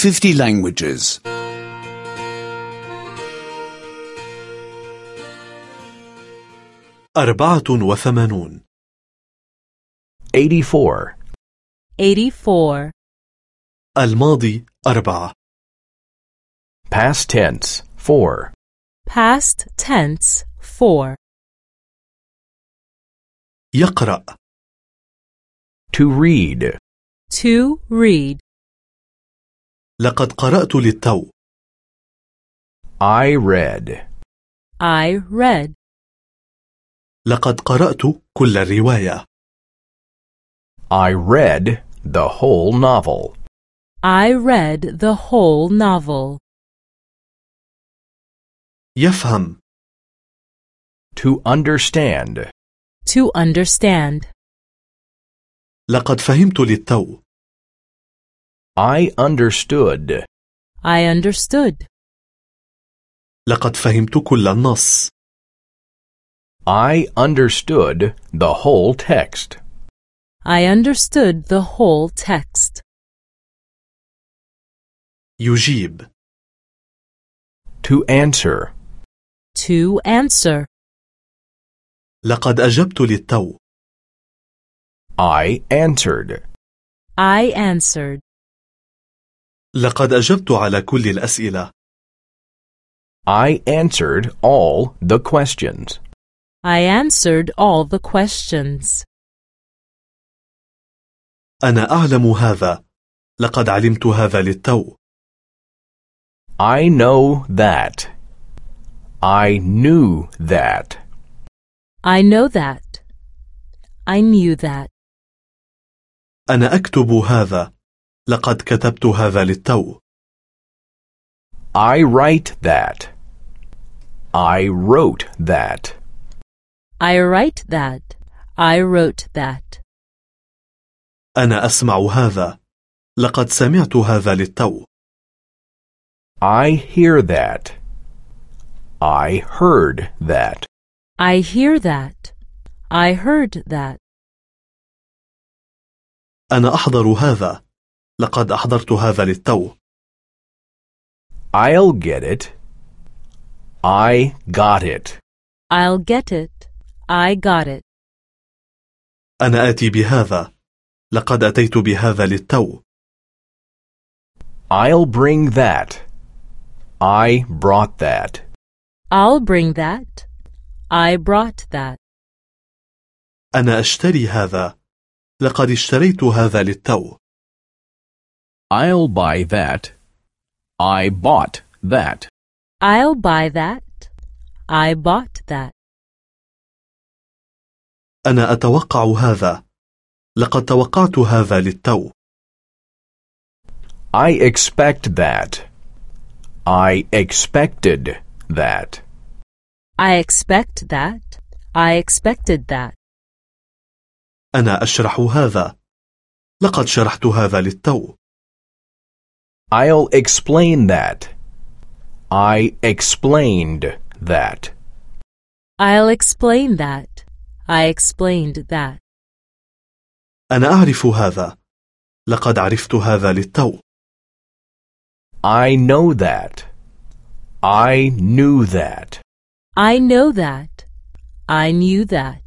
50 languages. 84 84 84 الماضي 4 Past tense 4 Past tense 4 يقرأ To read To read لقد قرأت للتو I read I read لقد قرأت كل الرواية I read the whole novel. I read the whole novel. يفهم To understand To understand لقد فهمت للتو I understood I understood لقد فهمت كل النص I understood the whole text. I understood the whole text. يجيب To answer To answer لقد أجبت للتو I answered I answered لقد أجبت على كل الأسئلة I answered all the questions. I answered all the questions. أنا أعلم هذا لقد علمت هذا للتو I know that. I knew that. I know that. I knew that. أنا أكتب هذا لقد كتبت هذا للتو I write that. I wrote that. I write that. I wrote that. أنا أسمع هذا لقد سمعت هذا للتو I hear that. I heard that. I hear that. I heard that. أنا أحضر هذا لقد أحضرت هذا للتو I'll get it. I got it. I'll get it. I got it. أنا آتي بهذا لقد أتيت بهذا للتو I'll bring that. I brought that. I'll bring that. I brought that. أنا أشتري هذا لقد اشتريت هذا للتو I'll buy that. I bought that. I'll buy that. I bought that. أنا أتوقع هذا لقد توقعت هذا للتو I expect that. I expected that. I expect that. I expected that. أنا أشرح هذا لقد شرحت هذا للتو I'll explain that. I explained that. I'll explain that. I explained that. أنا أعرف هذا لقد عرفت هذا للتو I know that. I knew that. I know that. I knew that.